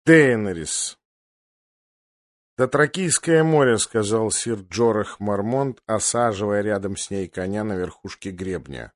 Дейнерис. «Дотракийское море», — сказал сир Джорах Мармонт, осаживая рядом с ней коня на верхушке гребня.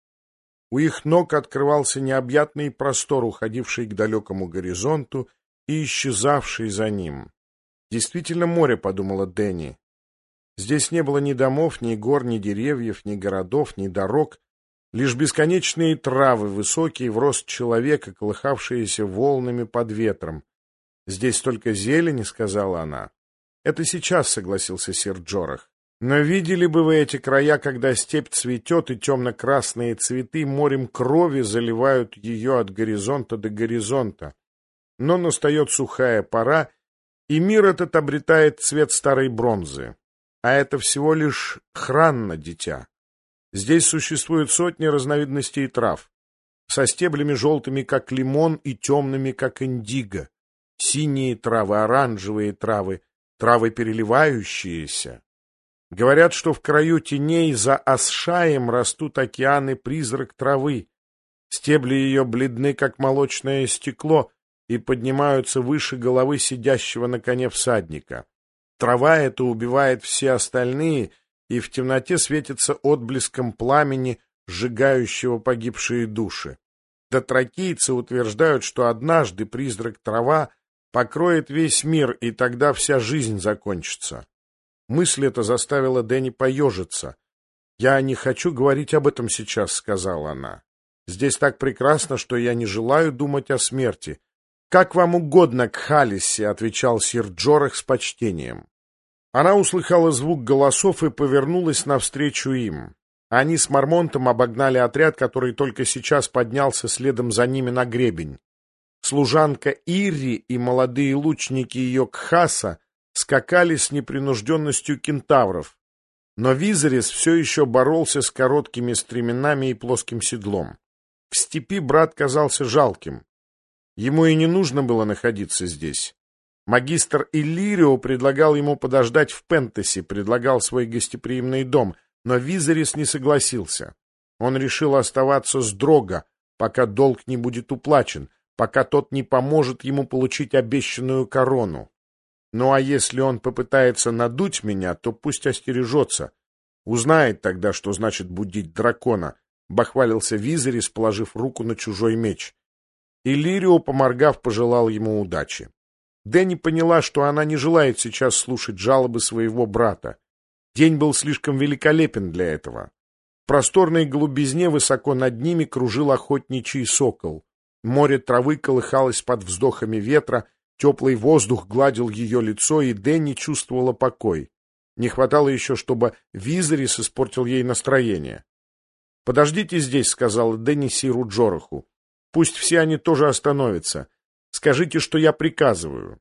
У их ног открывался необъятный простор, уходивший к далекому горизонту и исчезавший за ним. «Действительно море», — подумала Дэнни. Здесь не было ни домов, ни гор, ни деревьев, ни городов, ни дорог, лишь бесконечные травы, высокие в рост человека, колыхавшиеся волнами под ветром. «Здесь только зелень», — сказала она. «Это сейчас», — согласился сир Джорах. «Но видели бы вы эти края, когда степь цветет, и темно-красные цветы морем крови заливают ее от горизонта до горизонта. Но настает сухая пора, и мир этот обретает цвет старой бронзы. А это всего лишь хранно, дитя. Здесь существуют сотни разновидностей трав, со стеблями желтыми, как лимон, и темными, как индиго. Синие травы, оранжевые травы, травы переливающиеся. Говорят, что в краю теней за Асшаем растут океаны-призрак травы. Стебли ее бледны, как молочное стекло, и поднимаются выше головы сидящего на коне всадника. Трава эта убивает все остальные, и в темноте светится отблеском пламени, сжигающего погибшие души. Дотракийцы утверждают, что однажды призрак трава покроет весь мир, и тогда вся жизнь закончится. Мысль эта заставила Дэнни поежиться. «Я не хочу говорить об этом сейчас», — сказала она. «Здесь так прекрасно, что я не желаю думать о смерти». «Как вам угодно, Кхалиси», — отвечал сир Джорах с почтением. Она услыхала звук голосов и повернулась навстречу им. Они с Мармонтом обогнали отряд, который только сейчас поднялся следом за ними на гребень. Служанка Ирри и молодые лучники ее Кхаса скакали с непринужденностью кентавров, но Визерис все еще боролся с короткими стременами и плоским седлом. В степи брат казался жалким. Ему и не нужно было находиться здесь. Магистр Иллирио предлагал ему подождать в Пентасе, предлагал свой гостеприимный дом, но Визерис не согласился. Он решил оставаться с Дрога, пока долг не будет уплачен, пока тот не поможет ему получить обещанную корону. Ну а если он попытается надуть меня, то пусть остережется. Узнает тогда, что значит будить дракона, — бахвалился Визерис, положив руку на чужой меч. Иллирио, поморгав, пожелал ему удачи. Дэнни поняла, что она не желает сейчас слушать жалобы своего брата. День был слишком великолепен для этого. В просторной голубизне высоко над ними кружил охотничий сокол. Море травы колыхалось под вздохами ветра, теплый воздух гладил ее лицо, и Дэнни чувствовала покой. Не хватало еще, чтобы Визерис испортил ей настроение. «Подождите здесь», — сказала Дэнни сиру Джораху. «Пусть все они тоже остановятся. Скажите, что я приказываю».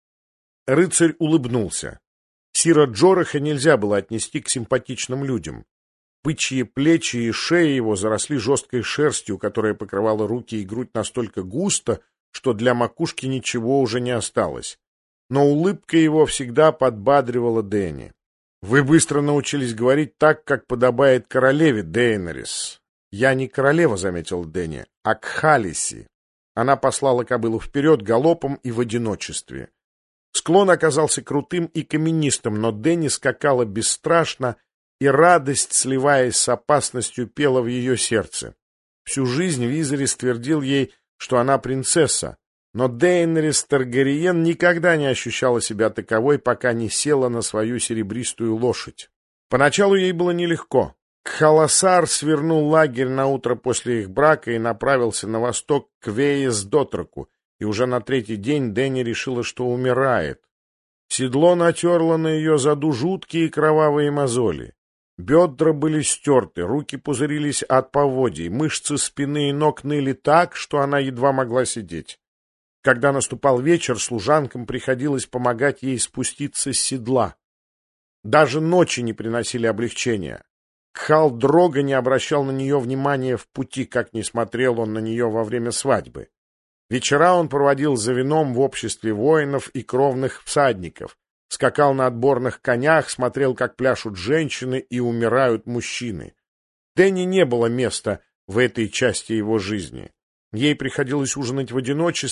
Рыцарь улыбнулся. Сира Джораха нельзя было отнести к симпатичным людям. Бычьи плечи и шея его заросли жесткой шерстью, которая покрывала руки и грудь настолько густо, что для макушки ничего уже не осталось. Но улыбка его всегда подбадривала Дэнни. «Вы быстро научились говорить так, как подобает королеве, Дейнерис». «Я не королева», — заметил Дэнни, — «а Кхалиси». Она послала кобылу вперед галопом и в одиночестве. Склон оказался крутым и каменистым, но Дэнни скакала бесстрашно, и радость, сливаясь с опасностью, пела в ее сердце. Всю жизнь Визерис твердил ей, что она принцесса, но Дейнерис Таргариен никогда не ощущала себя таковой, пока не села на свою серебристую лошадь. Поначалу ей было нелегко. Кхаласар свернул лагерь на утро после их брака и направился на восток к Веес-Дотраку, и уже на третий день Дэнни решила, что умирает. Седло натерло на ее заду жуткие кровавые мозоли. Бедра были стерты, руки пузырились от поводий, мышцы спины и ног ныли так, что она едва могла сидеть. Когда наступал вечер, служанкам приходилось помогать ей спуститься с седла. Даже ночи не приносили облегчения. Кхал Дрога не обращал на нее внимания в пути, как не смотрел он на нее во время свадьбы. Вечера он проводил за вином в обществе воинов и кровных всадников, скакал на отборных конях, смотрел, как пляшут женщины и умирают мужчины. Дэнни не было места в этой части его жизни. Ей приходилось ужинать в одиночестве,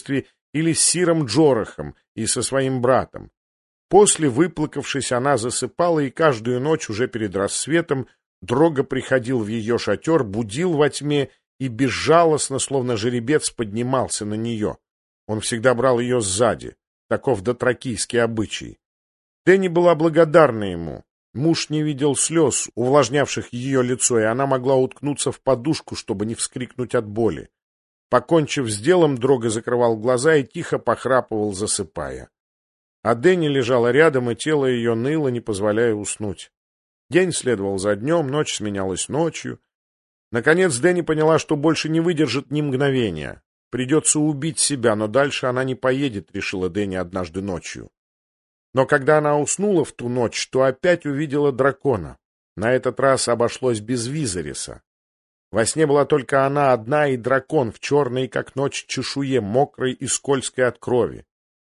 или с сиром Джорахом и со своим братом. После, выплакавшись, она засыпала, и каждую ночь уже перед рассветом Дрога приходил в ее шатер, будил во тьме и безжалостно, словно жеребец, поднимался на нее. Он всегда брал ее сзади. Таков дотракийский обычай. Дэнни была благодарна ему. Муж не видел слез, увлажнявших ее лицо, и она могла уткнуться в подушку, чтобы не вскрикнуть от боли. Покончив с делом, Дрога закрывал глаза и тихо похрапывал, засыпая. А Дэнни лежала рядом, и тело ее ныло, не позволяя уснуть. День следовал за днем, ночь сменялась ночью. Наконец Дэнни поняла, что больше не выдержит ни мгновения. Придется убить себя, но дальше она не поедет, решила Дэнни однажды ночью. Но когда она уснула в ту ночь, то опять увидела дракона. На этот раз обошлось без Визериса. Во сне была только она одна и дракон в черной, как ночь, чешуе, мокрой и скользкой от крови.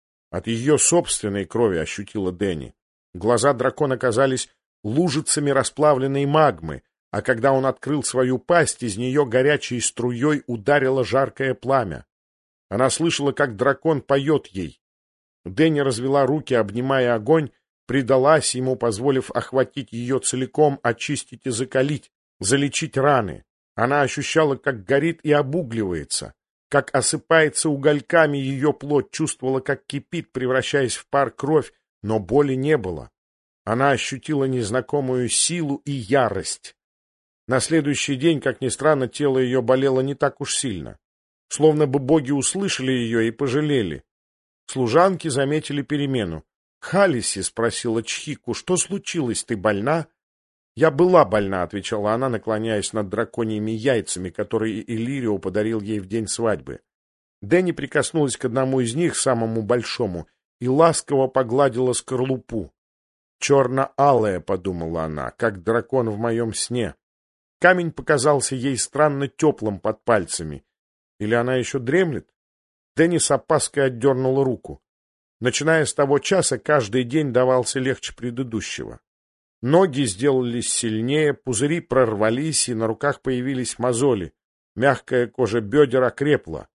От ее собственной крови ощутила Дэнни. Глаза дракона казались лужицами расплавленной магмы, а когда он открыл свою пасть, из нее горячей струей ударило жаркое пламя. Она слышала, как дракон поет ей. Дэнни развела руки, обнимая огонь, предалась ему, позволив охватить ее целиком, очистить и закалить, залечить раны. Она ощущала, как горит и обугливается, как осыпается угольками ее плоть, чувствовала, как кипит, превращаясь в пар, кровь, но боли не было. Она ощутила незнакомую силу и ярость. На следующий день, как ни странно, тело ее болело не так уж сильно. Словно бы боги услышали ее и пожалели. Служанки заметили перемену. — Халиси, — спросила Чхику, — что случилось, ты больна? — Я была больна, — отвечала она, наклоняясь над драконьими яйцами, которые Иллирио подарил ей в день свадьбы. Дэнни прикоснулась к одному из них, самому большому, и ласково погладила скорлупу. «Черно-алая», — подумала она, — как дракон в моем сне. Камень показался ей странно теплым под пальцами. Или она еще дремлет? Дэнни с опаской отдернула руку. Начиная с того часа, каждый день давался легче предыдущего. Ноги сделались сильнее, пузыри прорвались, и на руках появились мозоли. Мягкая кожа бедер окрепла.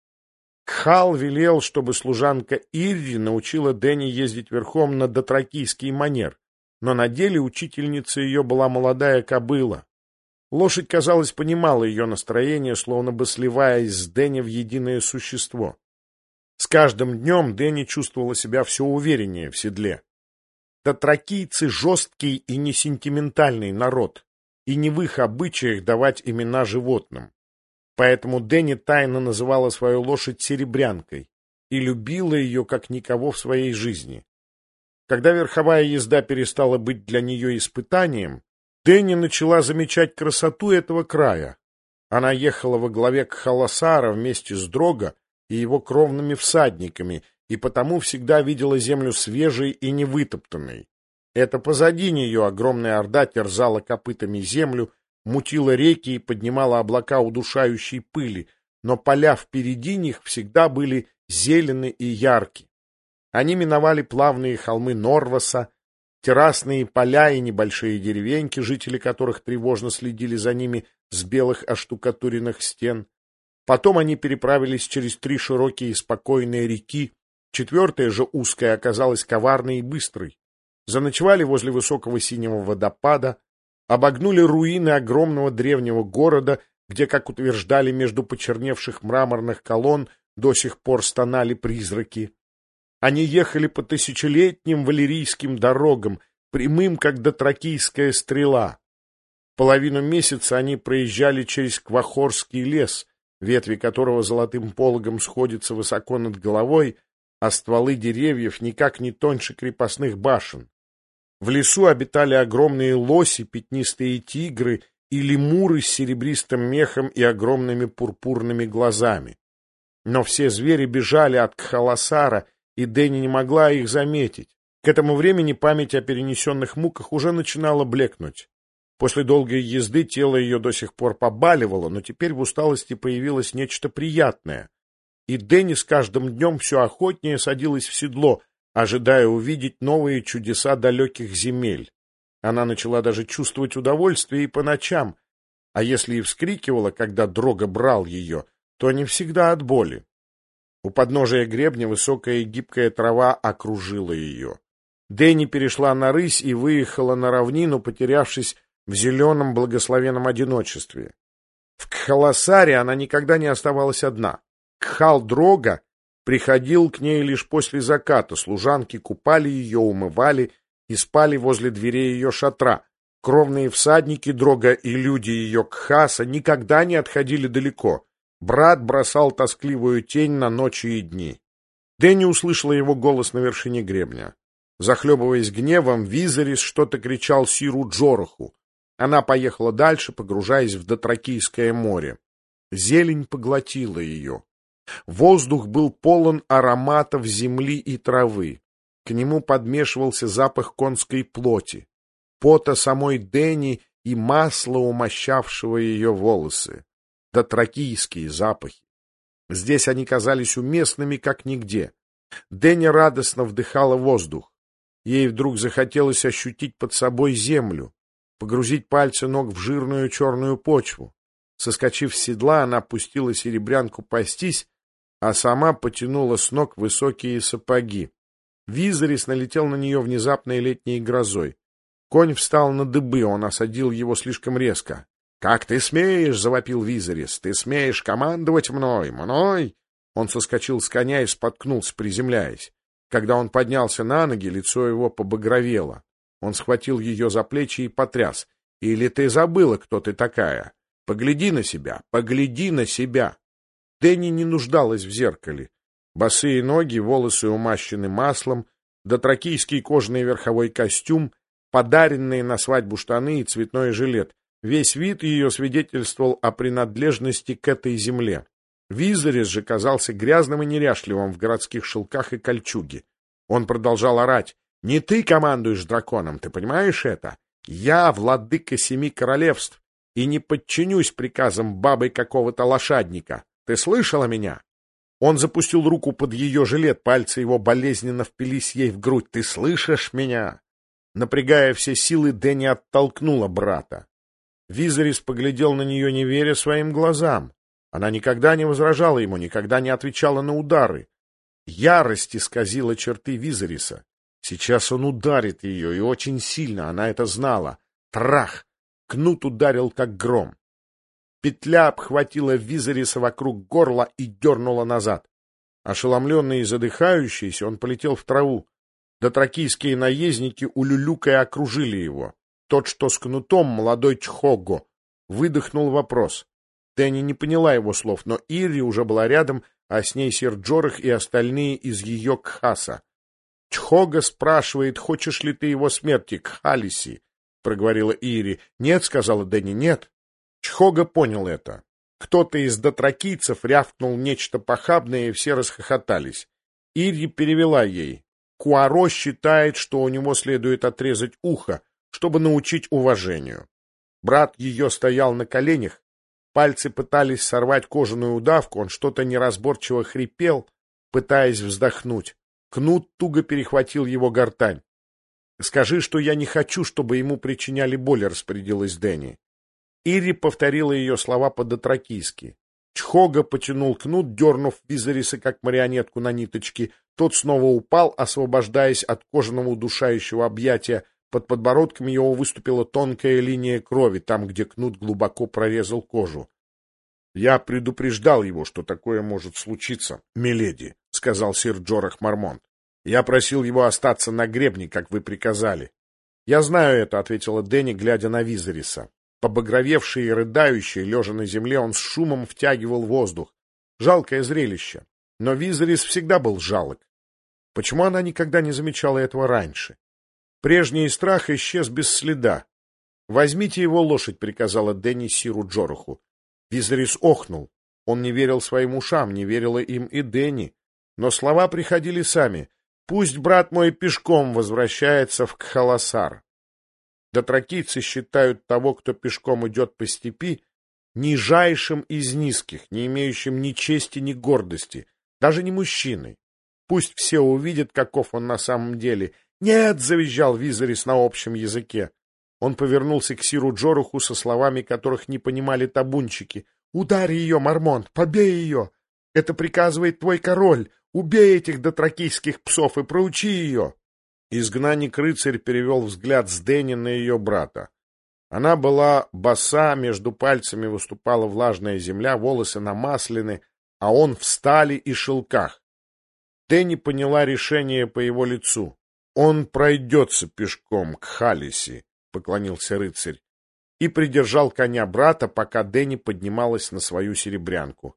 Кхал велел, чтобы служанка Ирри научила Дэнни ездить верхом на дотракийский манер, но на деле учительница ее была молодая кобыла. Лошадь, казалось, понимала ее настроение, словно бы сливаясь с Дэнни в единое существо. С каждым днем Дэнни чувствовала себя все увереннее в седле. Дотракийцы — жесткий и несентиментальный народ, и не в их обычаях давать имена животным. Поэтому Дэнни тайно называла свою лошадь Серебрянкой и любила ее как никого в своей жизни. Когда верховая езда перестала быть для нее испытанием, Дэнни начала замечать красоту этого края. Она ехала во главе Кхаласара вместе с Дрога и его кровными всадниками, и потому всегда видела землю свежей и невытоптанной. Это позади нее огромная орда терзала копытами землю, мутила реки и поднимала облака удушающей пыли, но поля впереди них всегда были зелены и ярки. Они миновали плавные холмы Норваса, террасные поля и небольшие деревеньки, жители которых тревожно следили за ними с белых оштукатуренных стен. Потом они переправились через 3 широкие и спокойные реки, 4-я же узкая оказалась коварной и быстрой. Заночевали возле высокого синего водопада, обогнули руины огромного древнего города, где, как утверждали, между почерневших мраморных колонн до сих пор стонали призраки. Они ехали по тысячелетним валерийским дорогам, прямым, как дотракийская стрела. Половину месяца они проезжали через Квахорский лес, ветви которого золотым пологом сходятся высоко над головой, а стволы деревьев никак не тоньше крепостных башен. В лесу обитали огромные лоси, пятнистые тигры и лемуры с серебристым мехом и огромными пурпурными глазами. Но все звери бежали от Кхаласара, и Дэнни не могла их заметить. К этому времени память о перенесенных муках уже начинала блекнуть. После долгой езды тело ее до сих пор побаливало, но теперь в усталости появилось нечто приятное. И Дэнни с каждым днем все охотнее садилась в седло, ожидая увидеть новые чудеса далеких земель. Она начала даже чувствовать удовольствие и по ночам, а если и вскрикивала, когда Дрога брал ее, то не всегда от боли. У подножия гребня высокая и гибкая трава окружила ее. Дэнни перешла на рысь и выехала на равнину, потерявшись в зеленом благословенном одиночестве. В Кхаласаре она никогда не оставалась одна. Кхал-Дрога приходил к ней лишь после заката, служанки купали ее, умывали и спали возле дверей ее шатра. Кровные всадники Дрога и люди ее Кхаса никогда не отходили далеко. Брат бросал тоскливую тень на ночи и дни. Дэнни услышала его голос на вершине гребня. Захлебываясь гневом, Визерис что-то кричал Сиру Джораху. Она поехала дальше, погружаясь в Дотракийское море. Зелень поглотила ее. Воздух был полон ароматов земли и травы. К нему подмешивался запах конской плоти, пота самой Дэнни и масла, умощавшего ее волосы. Дотракийские запахи. Здесь они казались уместными, как нигде. Дэнни радостно вдыхала воздух. Ей вдруг захотелось ощутить под собой землю, погрузить пальцы ног в жирную черную почву. Соскочив с седла, она пустила серебрянку пастись, а сама потянула с ног высокие сапоги. Визерис налетел на нее внезапной летней грозой. Конь встал на дыбы, он осадил его слишком резко. — Как ты смеешь? — завопил Визерис. — Ты смеешь командовать мной? Мной? Он соскочил с коня и споткнулся, приземляясь. Когда он поднялся на ноги, лицо его побагровело. Он схватил ее за плечи и потряс. — Или ты забыла, кто ты такая? Погляди на себя, погляди на себя! Дэнни не нуждалась в зеркале. Босые ноги, волосы умащены маслом, дотракийский кожаный верховой костюм, подаренные на свадьбу штаны и цветной жилет. Весь вид ее свидетельствовал о принадлежности к этой земле. Визерис же казался грязным и неряшливым в городских шелках и кольчуге. Он продолжал орать. — Не ты командуешь драконом, ты понимаешь это? Я владыка 7 королевств и не подчинюсь приказам бабы какого-то лошадника. Ты слышала меня? Он запустил руку под ее жилет, пальцы его болезненно впились ей в грудь. — Ты слышишь меня? Напрягая все силы, Дэнни оттолкнула брата. Визерис поглядел на нее, не веря своим глазам. Она никогда не возражала ему, никогда не отвечала на удары. Ярость исказила черты Визериса. Сейчас он ударит ее, и очень сильно, она это знала. Трах! Кнут ударил, как гром. Петля обхватила Визериса вокруг горла и дернула назад. Ошеломленный и задыхающийся, он полетел в траву. Дотракийские наездники улюлюкая окружили его. Тот, что с кнутом, молодой Чхого, выдохнул вопрос. Дэнни не поняла его слов, но Ирри уже была рядом, а с ней сир Джорах и остальные из ее Кхаса. — Чхого спрашивает, хочешь ли ты его смерти, Кхалиси, — проговорила Ирри. — Нет, — сказала Дэнни, — нет. Чхого понял это. Кто-то из дотракийцев рявкнул нечто похабное, и все расхохотались. Ирри перевела ей. Куаро считает, что у него следует отрезать ухо, чтобы научить уважению. Брат ее стоял на коленях, пальцы пытались сорвать кожаную удавку, он что-то неразборчиво хрипел, пытаясь вздохнуть. Кнут туго перехватил его гортань. — Скажи, что я не хочу, чтобы ему причиняли боль, — распорядилась Дэнни. Ирри повторила ее слова по-дотракийски. Чхого потянул кнут, дернув Визериса как марионетку на ниточке. Тот снова упал, освобождаясь от кожаного удушающего объятия. Под подбородком его выступила тонкая линия крови, там, где кнут глубоко прорезал кожу. — Я предупреждал его, что такое может случиться, миледи, — сказал сир Джорах Мармонт. — Я просил его остаться на гребне, как вы приказали. — Я знаю это, — ответила Дэнни, глядя на Визериса. Побагровевший и рыдающий, лежа на земле, он с шумом втягивал воздух. Жалкое зрелище. Но Визерис всегда был жалок. Почему она никогда не замечала этого раньше? Прежний страх исчез без следа. — Возьмите его лошадь, — приказала Дэнни сиру Джораху. Визерис охнул. Он не верил своим ушам, не верила им и Дэнни. Но слова приходили сами. «Пусть брат мой пешком возвращается в Кхаласар». Дотракийцы считают того, кто пешком идет по степи, нижайшим из низких, не имеющим ни чести, ни гордости, даже не мужчиной. Пусть все увидят, каков он на самом деле. «Нет!» — завизжал Визерис на общем языке. Он повернулся к сиру Джораху со словами, которых не понимали табунчики. «Ударь ее, Мармонт! Побей ее!» Это приказывает твой король. Убей этих дотракийских псов и проучи ее. Изгнанник-рыцарь перевел взгляд с Дэнни на ее брата. Она была боса, между пальцами выступала влажная земля, волосы намаслены, а он в стали и шелках. Дэнни поняла решение по его лицу. «Он пройдется пешком к Халиси», — поклонился рыцарь, и придержал коня брата, пока Дэнни поднималась на свою серебрянку.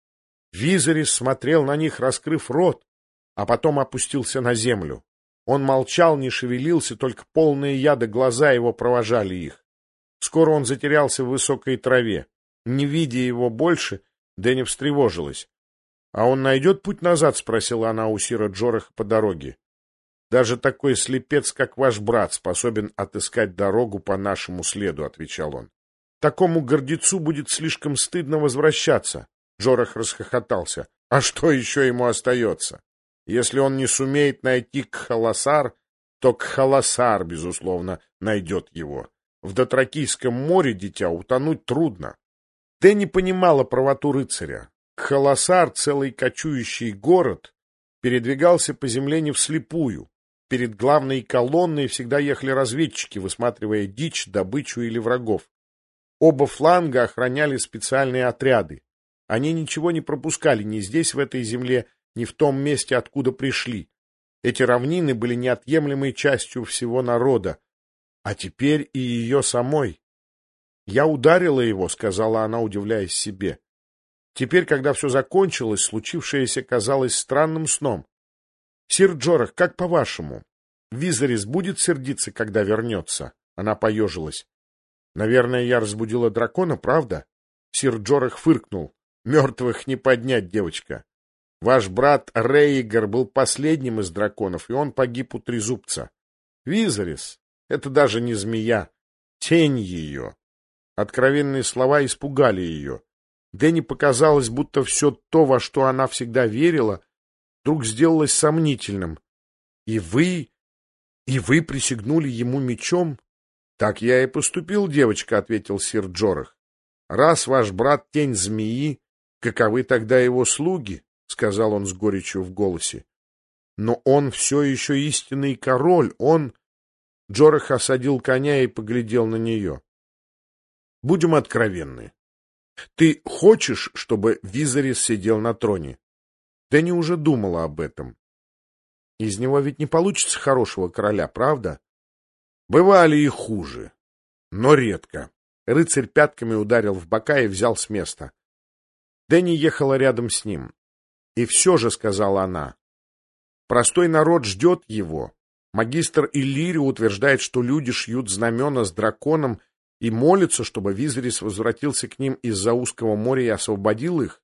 Визерис смотрел на них, раскрыв рот, а потом опустился на землю. Он молчал, не шевелился, только полные яда глаза его провожали их. Скоро он затерялся в высокой траве. Не видя его больше, Дэнни встревожилась. — А он найдет путь назад? — спросила она у Сира Джораха по дороге. — Даже такой слепец, как ваш брат, способен отыскать дорогу по нашему следу, — отвечал он. — Такому гордецу будет слишком стыдно возвращаться. Джорах расхохотался. — А что еще ему остается? Если он не сумеет найти Кхаласар, то Кхаласар, безусловно, найдет его. В Дотракийском море, дитя, утонуть трудно. Дэнни понимала правоту рыцаря. Кхаласар, целый кочующий город, передвигался по земле не вслепую. Перед главной колонной всегда ехали разведчики, высматривая дичь, добычу или врагов. Оба фланга охраняли специальные отряды. Они ничего не пропускали ни здесь, в этой земле, ни в том месте, откуда пришли. Эти равнины были неотъемлемой частью всего народа, а теперь и ее самой. «Я ударила его», — сказала она, удивляясь себе. Теперь, когда все закончилось, случившееся казалось странным сном. «Сир Джорах, как по-вашему, Визерис будет сердиться, когда вернется?» Она поежилась. «Наверное, я разбудила дракона, правда?» Сир Джорах фыркнул. «Мертвых не поднять, девочка. Ваш брат Рейгар был последним из драконов, и он погиб у трезубца. Визерис — это даже не змея, тень ее». Откровенные слова испугали ее. Дэнни показалось, будто все то, во что она всегда верила, вдруг сделалось сомнительным. И вы присягнули ему мечом?» «Так я и поступил, девочка», — ответил сир Джорах. «Раз ваш брат тень змеи, каковы тогда его слуги?» — сказал он с горечью в голосе. «Но он все еще истинный король, он...» Джорах осадил коня и поглядел на нее. «Будем откровенны. Ты хочешь, чтобы Визерис сидел на троне?» Дэнни уже думала об этом. «Из него ведь не получится хорошего короля, правда?» «Бывали и хуже, но редко». Рыцарь пятками ударил в бока и взял с места. Дэнни ехала рядом с ним. «И все же», — сказала она, — «простой народ ждет его. Магистр Иллири утверждает, что люди шьют знамена с драконом и молятся, чтобы Визерис возвратился к ним из-за узкого моря и освободил их.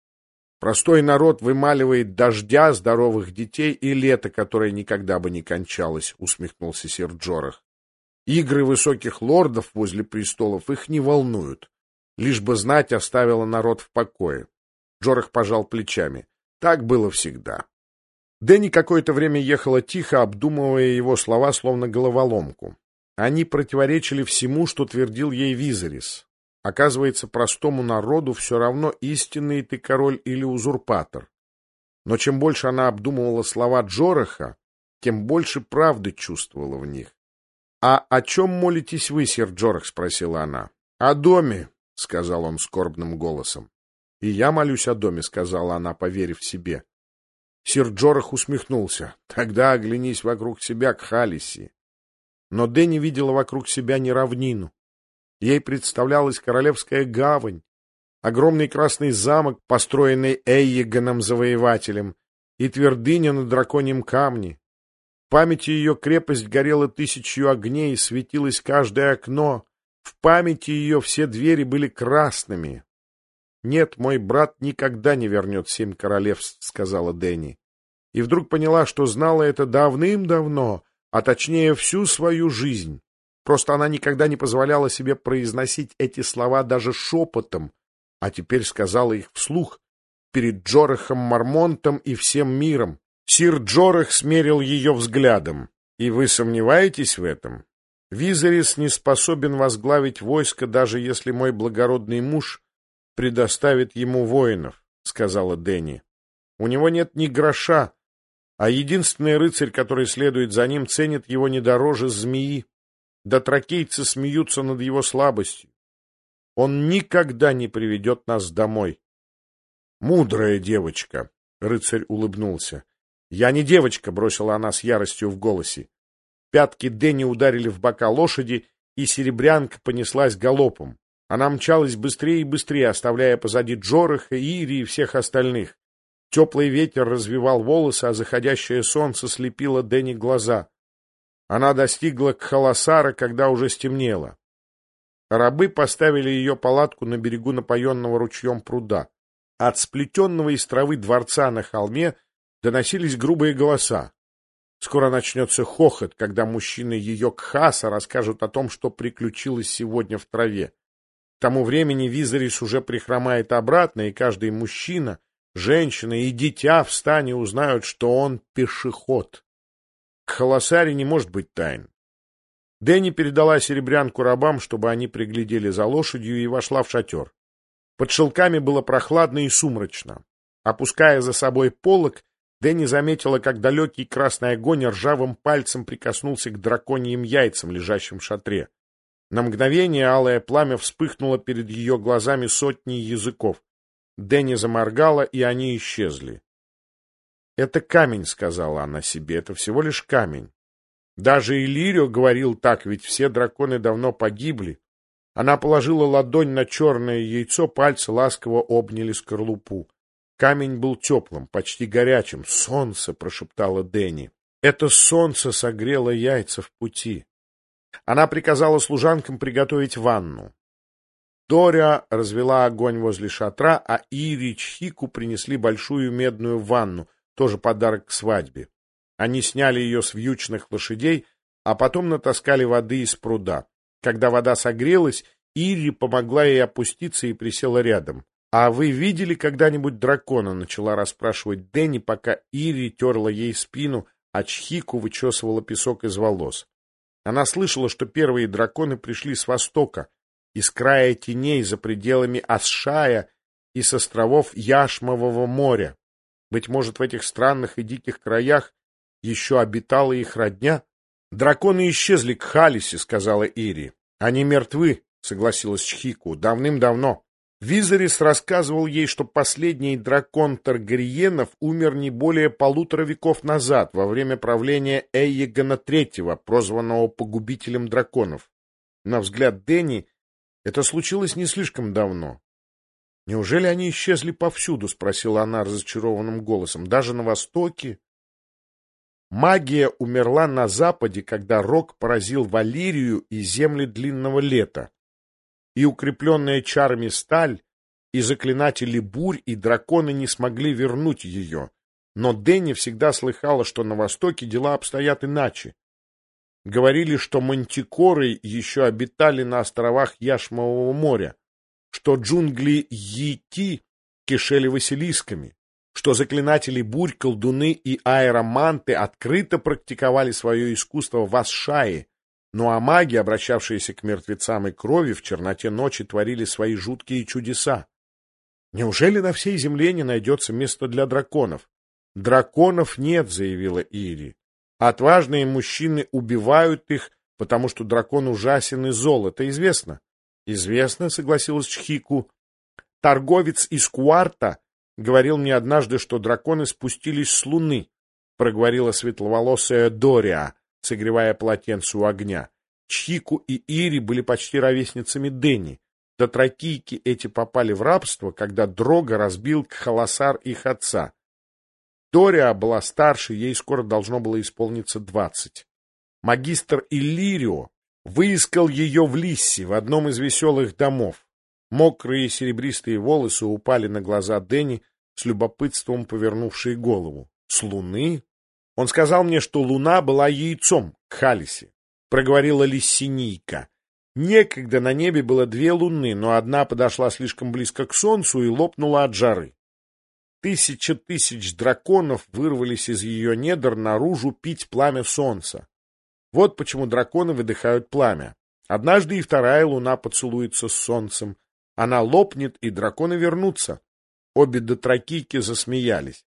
Простой народ вымаливает дождя, здоровых детей и лето, которое никогда бы не кончалось», — усмехнулся сир Джорах. «Игры высоких лордов возле престолов их не волнуют. Лишь бы знать оставила народ в покое». Джорах пожал плечами. «Так было всегда». Дэнни какое-то время ехала тихо, обдумывая его слова, словно головоломку. Они противоречили всему, что твердил ей Визерис. Оказывается, простому народу все равно, истинный ты король или узурпатор. Но чем больше она обдумывала слова Джораха, тем больше правды чувствовала в них. «А о чем молитесь вы, сир Джорах?» — спросила она. «О доме», — сказал он скорбным голосом. «И я молюсь о доме», — сказала она, поверив себе. Сир Джорах усмехнулся. «Тогда оглянись вокруг себя к Халиси». Но Дэнни видела вокруг себя не равнину. Ей представлялась королевская гавань, огромный красный замок, построенный Эйегоном-завоевателем, и твердыня на драконьем камне. В памяти ее крепость горела 1000 огней, и светилось каждое окно. В памяти ее все двери были красными. «Нет, мой брат никогда не вернет 7 королевств», — сказала Дэнни. И вдруг поняла, что знала это давным-давно, а точнее всю свою жизнь. Просто она никогда не позволяла себе произносить эти слова даже шепотом, а теперь сказала их вслух перед Джорахом Мармонтом и всем миром. Сир Джорах смерил ее взглядом. «И вы сомневаетесь в этом? Визерис не способен возглавить войско, даже если мой благородный муж предоставит ему воинов. сказала Дэнни. У него нет ни гроша, а единственный рыцарь, который следует за ним, ценит его не дороже змеи. Дотракейцы смеются над его слабостью. Он никогда не приведет нас домой. Мудрая девочка, рыцарь улыбнулся. Я не девочка, бросила она с яростью в голосе. Пятки Дэнни ударили в бока лошади, и серебрянка понеслась галопом. Она мчалась быстрее и быстрее, оставляя позади Джораха, Ири и всех остальных. Теплый ветер развивал волосы, а заходящее солнце слепило Дэнни глаза. Она достигла Кхаласара, когда уже стемнело. Рабы поставили ее палатку на берегу напоенного ручьем пруда. От сплетенного из травы дворца на холме доносились грубые голоса. Скоро начнется хохот, когда мужчины ее Кхаса расскажут о том, что приключилось сегодня в траве. К тому времени Визарис уже прихромает обратно, и каждый мужчина, женщина и дитя в стане узнают, что он пешеход. К Кхаласаре не может быть тайн. Дэнни передала серебрянку рабам, чтобы они приглядели за лошадью, и вошла в шатер. Под шелками было прохладно и сумрачно. Опуская за собой полог, Дэнни заметила, как далекий красный огонь ржавым пальцем прикоснулся к драконьим яйцам, лежащим в шатре. На мгновение алое пламя вспыхнуло перед ее глазами сотней языков. Дэнни заморгала, и они исчезли. «Это камень», — сказала она себе, — «это всего лишь камень». Даже Иллирио говорил так, ведь все драконы давно погибли. Она положила ладонь на черное яйцо, пальцы ласково обняли скорлупу. Камень был теплым, почти горячим. «Солнце!» — прошептала Дэнни. «Это солнце согрело яйца в пути». Она приказала служанкам приготовить ванну. Дориа развела огонь возле шатра, а Ири и Чхику принесли большую медную ванну, тоже подарок к свадьбе. Они сняли ее с вьючных лошадей, а потом натаскали воды из пруда. Когда вода согрелась, Ири помогла ей опуститься и присела рядом. «А вы видели когда-нибудь дракона?» — начала расспрашивать Дэнни, пока Ири терла ей спину, а Чхику вычесывала песок из волос. Она слышала, что первые драконы пришли с востока, из края теней за пределами Асшая и с островов Яшмового моря. Быть может, в этих странных и диких краях еще обитала их родня? «Драконы исчезли к Халисе», — сказала Ири. «Они мертвы», — согласилась Чхику, — «давным-давно». Визарис рассказывал ей, что последний дракон Таргариенов умер не более 1,5 века назад, во время правления Эйегона III, прозванного погубителем драконов. На взгляд Дэнни, это случилось не слишком давно. «Неужели они исчезли повсюду?» — спросила она разочарованным голосом. «Даже на Востоке?» Магия умерла на Западе, когда рок поразил Валирию и земли Длинного Лета. И укрепленная чарами сталь, и заклинатели бурь, и драконы не смогли вернуть ее. Но Дэнни всегда слыхала, что на Востоке дела обстоят иначе. Говорили, что мантикоры еще обитали на островах Яшмового моря, что джунгли Йити кишели василисками, что заклинатели бурь, колдуны и аэроманты открыто практиковали свое искусство в Асшае, ну а маги, обращавшиеся к мертвецам и крови, в черноте ночи творили свои жуткие чудеса. Неужели на всей земле не найдется место для драконов? Драконов нет, заявила Ири. Отважные мужчины убивают их, потому что дракон ужасен и зол. Это известно? Известно, согласилась Чхику. Торговец из Куарта говорил мне однажды, что драконы спустились с луны, проговорила светловолосая Дориа, согревая полотенце у огня. Чхику и Ири были почти ровесницами Дэнни. Дотракийки эти попали в рабство, когда Дрога разбил Кхаласар их отца. Дориа была старше, ей скоро должно было исполниться 20. Магистр Иллирио выискал ее в Лиссе, в одном из веселых домов. Мокрые серебристые волосы упали на глаза Дэнни, с любопытством повернувшей голову. С луны? Он сказал мне, что луна была яйцом к Халисе, проговорила Лиссинийка. Некогда на небе было 2 луны, но одна подошла слишком близко к солнцу и лопнула от жары. 1000 тысяч драконов вырвались из ее недр наружу пить пламя солнца. Вот почему драконы выдыхают пламя. Однажды и 2-я луна поцелуется с солнцем. Она лопнет, и драконы вернутся. Обе дотракийки засмеялись.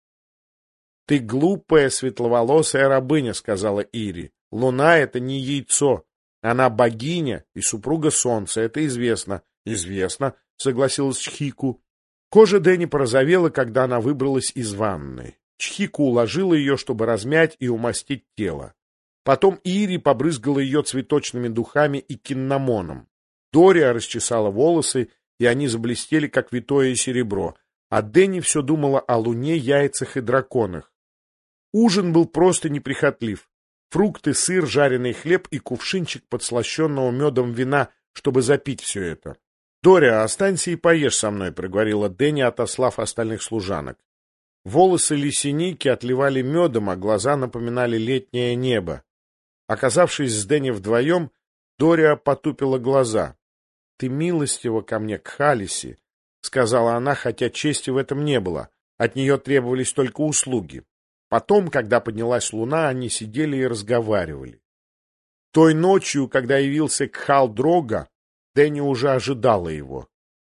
«Ты глупая светловолосая рабыня», — сказала Ири. «Луна — это не яйцо. Она богиня и супруга солнца, это известно». «Известно», — согласилась Чхику. Кожа Дени порозовела, когда она выбралась из ванной. Чхику уложила ее, чтобы размять и умастить тело. Потом Ири побрызгала ее цветочными духами и киннамоном. Дория расчесала волосы, и они заблестели, как витое серебро. А Дени все думала о луне, яйцах и драконах. Ужин был просто неприхотлив. Фрукты, сыр, жареный хлеб и кувшинчик подслащенного медом вина, чтобы запить все это. «Дория, останься и поешь со мной», — проговорила Дени, отослав остальных служанок. Волосы Лисиники отливали медом, а глаза напоминали летнее небо. Оказавшись с Дени вдвоем, Дория потупила глаза. «Ты милостива ко мне, Кхалиси», — сказала она, хотя чести в этом не было. От нее требовались только услуги. Потом, когда поднялась луна, они сидели и разговаривали. Той ночью, когда явился Кхал-Дрога, Дени уже ожидала его.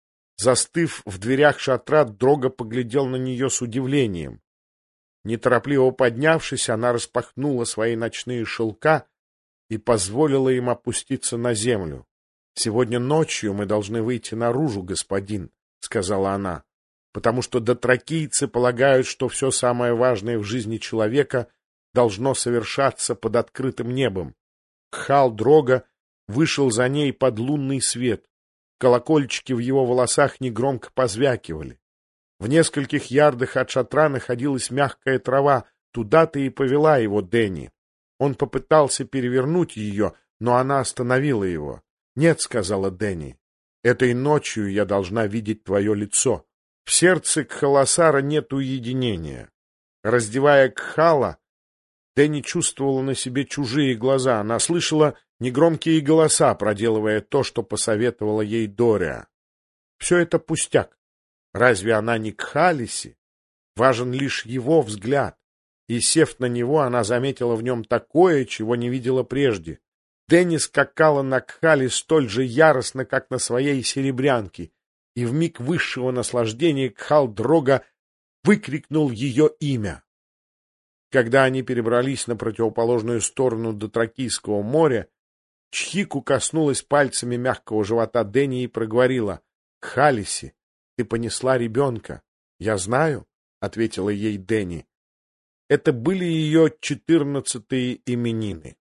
Застыв в дверях шатра, Дрога поглядел на нее с удивлением. Неторопливо поднявшись, она распахнула свои ночные шелка и позволила им опуститься на землю. — Сегодня ночью мы должны выйти наружу, господин, — сказала она, — потому что дотракийцы полагают, что все самое важное в жизни человека должно совершаться под открытым небом. Кхал-Дрога вышел за ней под лунный свет. Колокольчики в его волосах негромко позвякивали. В нескольких ярдах от шатра находилась мягкая трава, туда-то и повела его Дени. Он попытался перевернуть ее, но она остановила его. — Нет, — сказала Дени, — этой ночью я должна видеть твое лицо. В сердце Кхаласара нет уединения. Раздевая Кхала, Дени чувствовала на себе чужие глаза. Она слышала негромкие голоса, проделывая то, что посоветовала ей Дория. Все это пустяк. Разве она не Кхалиси? Важен лишь его взгляд. И, сев на него, она заметила в нем такое, чего не видела прежде. Дени скакала на Кхали столь же яростно, как на своей серебрянке, и в миг высшего наслаждения Кхал-Дрога выкрикнул ее имя. Когда они перебрались на противоположную сторону Дотракийского моря, Чхику коснулась пальцами мягкого живота Дени и проговорила: — Кхалиси, ты понесла ребенка. — Я знаю, — ответила ей Дени. Это были ее 14-е именины.